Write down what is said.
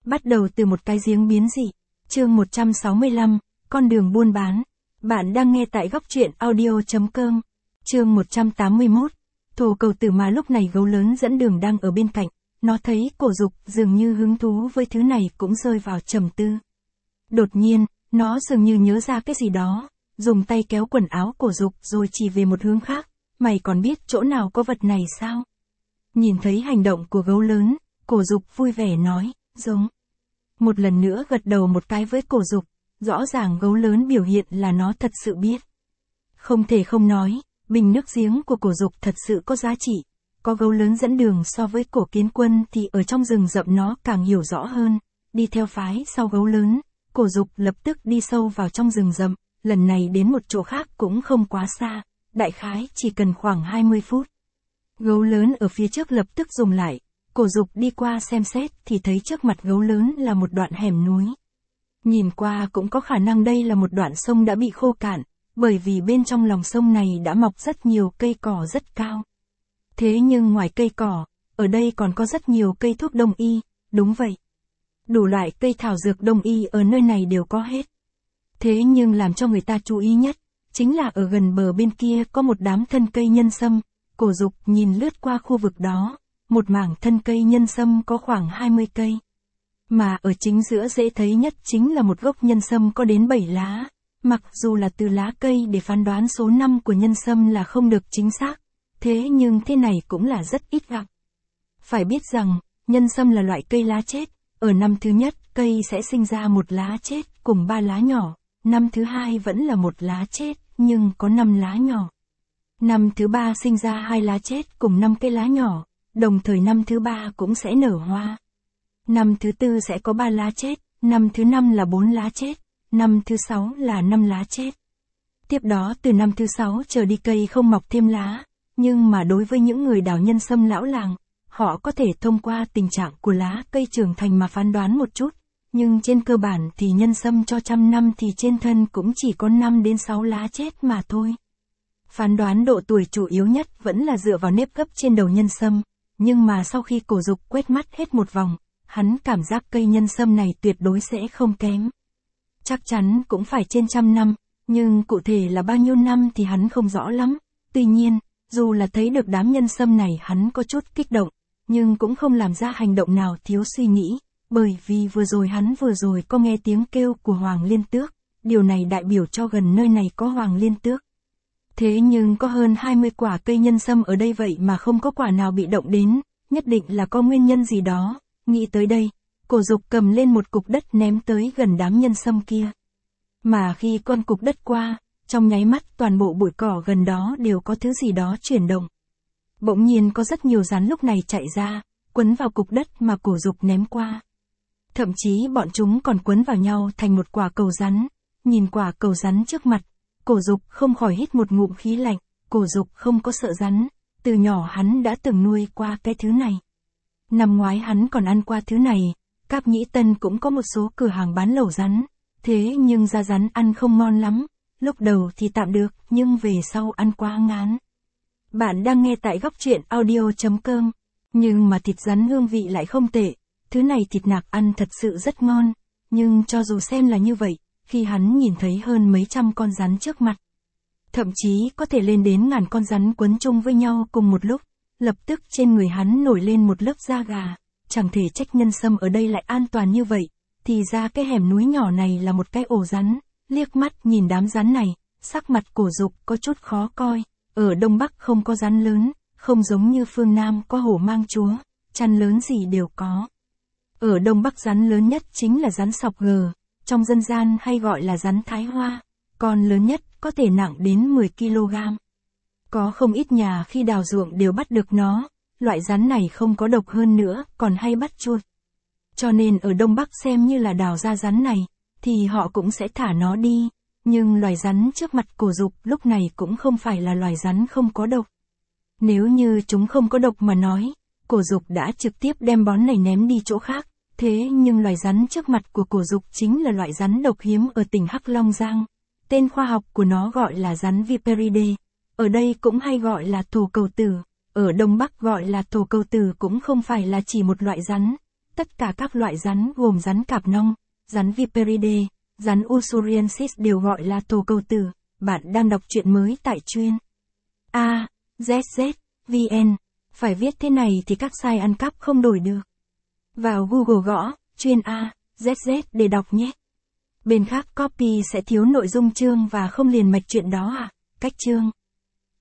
Bắt đầu từ một cái giếng biến dị. Chương 165, con đường buôn bán. Bạn đang nghe tại góc truyện audio.com. Chương 181. Thổ cầu tử mà lúc này gấu lớn dẫn đường đang ở bên cạnh. Nó thấy Cổ Dục dường như hứng thú với thứ này cũng rơi vào trầm tư. Đột nhiên, nó dường như nhớ ra cái gì đó, dùng tay kéo quần áo Cổ Dục rồi chỉ về một hướng khác. Mày còn biết chỗ nào có vật này sao? Nhìn thấy hành động của gấu lớn, Cổ Dục vui vẻ nói, giống. Một lần nữa gật đầu một cái với Cổ Dục, rõ ràng gấu lớn biểu hiện là nó thật sự biết. Không thể không nói, bình nước giếng của Cổ Dục thật sự có giá trị. Có gấu lớn dẫn đường so với Cổ Kiến Quân thì ở trong rừng rậm nó càng hiểu rõ hơn. Đi theo phái sau gấu lớn, Cổ Dục lập tức đi sâu vào trong rừng rậm, lần này đến một chỗ khác cũng không quá xa, đại khái chỉ cần khoảng 20 phút. Gấu lớn ở phía trước lập tức dừng lại, Cổ Dục đi qua xem xét thì thấy trước mặt gấu lớn là một đoạn hẻm núi. Nhìn qua cũng có khả năng đây là một đoạn sông đã bị khô cạn, bởi vì bên trong lòng sông này đã mọc rất nhiều cây cỏ rất cao. Thế nhưng ngoài cây cỏ, ở đây còn có rất nhiều cây thuốc đông y, đúng vậy. Đủ loại cây thảo dược đông y ở nơi này đều có hết. Thế nhưng làm cho người ta chú ý nhất, chính là ở gần bờ bên kia có một đám thân cây nhân sâm. Cổ Dục nhìn lướt qua khu vực đó, một mảng thân cây nhân sâm có khoảng 20 cây. Mà ở chính giữa dễ thấy nhất chính là một gốc nhân sâm có đến 7 lá. Mặc dù là từ lá cây để phán đoán số năm của nhân sâm là không được chính xác, thế nhưng thế này cũng là rất ít gặp. Phải biết rằng, nhân sâm là loại cây lá chết, ở năm thứ nhất cây sẽ sinh ra một lá chết cùng 3 lá nhỏ, năm thứ hai vẫn là một lá chết nhưng có 5 lá nhỏ. Năm thứ ba sinh ra 2 lá chết cùng 5 cây lá nhỏ, đồng thời năm thứ ba cũng sẽ nở hoa. Năm thứ tư sẽ có 3 lá chết, năm thứ 5 là 4 lá chết, năm thứ 6 là 5 lá chết. Tiếp đó từ năm thứ 6 trở đi cây không mọc thêm lá, nhưng mà đối với những người đào nhân sâm lão làng, họ có thể thông qua tình trạng của lá cây trưởng thành mà phán đoán một chút, nhưng trên cơ bản thì nhân sâm cho trăm năm thì trên thân cũng chỉ có 5 đến 6 lá chết mà thôi. Phán đoán độ tuổi chủ yếu nhất vẫn là dựa vào nếp gấp trên đầu nhân sâm, nhưng mà sau khi Cổ Dục quét mắt hết một vòng, hắn cảm giác cây nhân sâm này tuyệt đối sẽ không kém. Chắc chắn cũng phải trên 100 năm, nhưng cụ thể là bao nhiêu năm thì hắn không rõ lắm. Tuy nhiên, dù là thấy được đám nhân sâm này hắn có chút kích động, nhưng cũng không làm ra hành động nào thiếu suy nghĩ, bởi vì hắn vừa rồi có nghe tiếng kêu của Hoàng Liên Tước, điều này đại biểu cho gần nơi này có Hoàng Liên Tước. Thế nhưng có hơn 20 quả cây nhân sâm ở đây vậy mà không có quả nào bị động đến, nhất định là có nguyên nhân gì đó. Nghĩ tới đây, Cổ Dục cầm lên một cục đất ném tới gần đám nhân sâm kia. Mà khi con cục đất qua, trong nháy mắt toàn bộ bụi cỏ gần đó đều có thứ gì đó chuyển động. Bỗng nhiên có rất nhiều rắn lúc này chạy ra, quấn vào cục đất mà Cổ Dục ném qua. Thậm chí bọn chúng còn quấn vào nhau thành một quả cầu rắn. Nhìn quả cầu rắn trước mặt, Cổ Dục không khỏi hít một ngụm khí lạnh. Cổ Dục không có sợ rắn, từ nhỏ hắn đã từng nuôi qua cái thứ này. Năm ngoái hắn còn ăn qua thứ này, Cáp Nhĩ Tân cũng có một số cửa hàng bán lẩu rắn, thế nhưng da rắn ăn không ngon lắm, lúc đầu thì tạm được, nhưng về sau ăn quá ngán. Bạn đang nghe tại góc truyện audio.com, nhưng mà thịt rắn hương vị lại không tệ, thứ này thịt nạc ăn thật sự rất ngon, nhưng cho dù xem là như vậy, khi hắn nhìn thấy hơn mấy trăm con rắn trước mặt, thậm chí có thể lên đến ngàn con rắn quấn chung với nhau cùng một lúc, lập tức trên người hắn nổi lên một lớp da gà, chẳng thể trách nhân sâm ở đây lại an toàn như vậy, thì ra cái hẻm núi nhỏ này là một cái ổ rắn. Liếc mắt nhìn đám rắn này, sắc mặt Cổ Dục có chút khó coi, ở Đông Bắc không có rắn lớn, không giống như phương Nam có hổ mang chúa, chăn lớn gì đều có. Ở Đông Bắc rắn lớn nhất chính là rắn sọc gờ, trong dân gian hay gọi là rắn Thái Hoa, con lớn nhất có thể nặng đến 10 kg. Có không ít nhà khi đào ruộng đều bắt được nó, loại rắn này không có độc hơn nữa, còn hay bắt chuột. Cho nên ở Đông Bắc xem như là đào ra rắn này, thì họ cũng sẽ thả nó đi, nhưng loài rắn trước mặt Cổ Dục lúc này cũng không phải là loài rắn không có độc. Nếu như chúng không có độc mà nói, Cổ Dục đã trực tiếp đem bón này ném đi chỗ khác, thế nhưng loài rắn trước mặt của Cổ Dục chính là loại rắn độc hiếm ở tỉnh Hắc Long Giang. Tên khoa học của nó gọi là rắn Viperidae, ở đây cũng hay gọi là thổ cầu tử, ở Đông Bắc gọi là thổ cầu tử cũng không phải là chỉ một loại rắn. Tất cả các loại rắn gồm rắn cạp nong, rắn Viperidae, rắn Usuriensis đều gọi là tổ cầu tử. Bạn đang đọc truyện mới tại chuyên AZZ.vn. Phải viết thế này thì các site ăn cắp không đổi được. Vào Google gõ chuyên AZZ để đọc nhé. Bên khác copy sẽ thiếu nội dung chương và không liền mạch chuyện đó à? Cách chương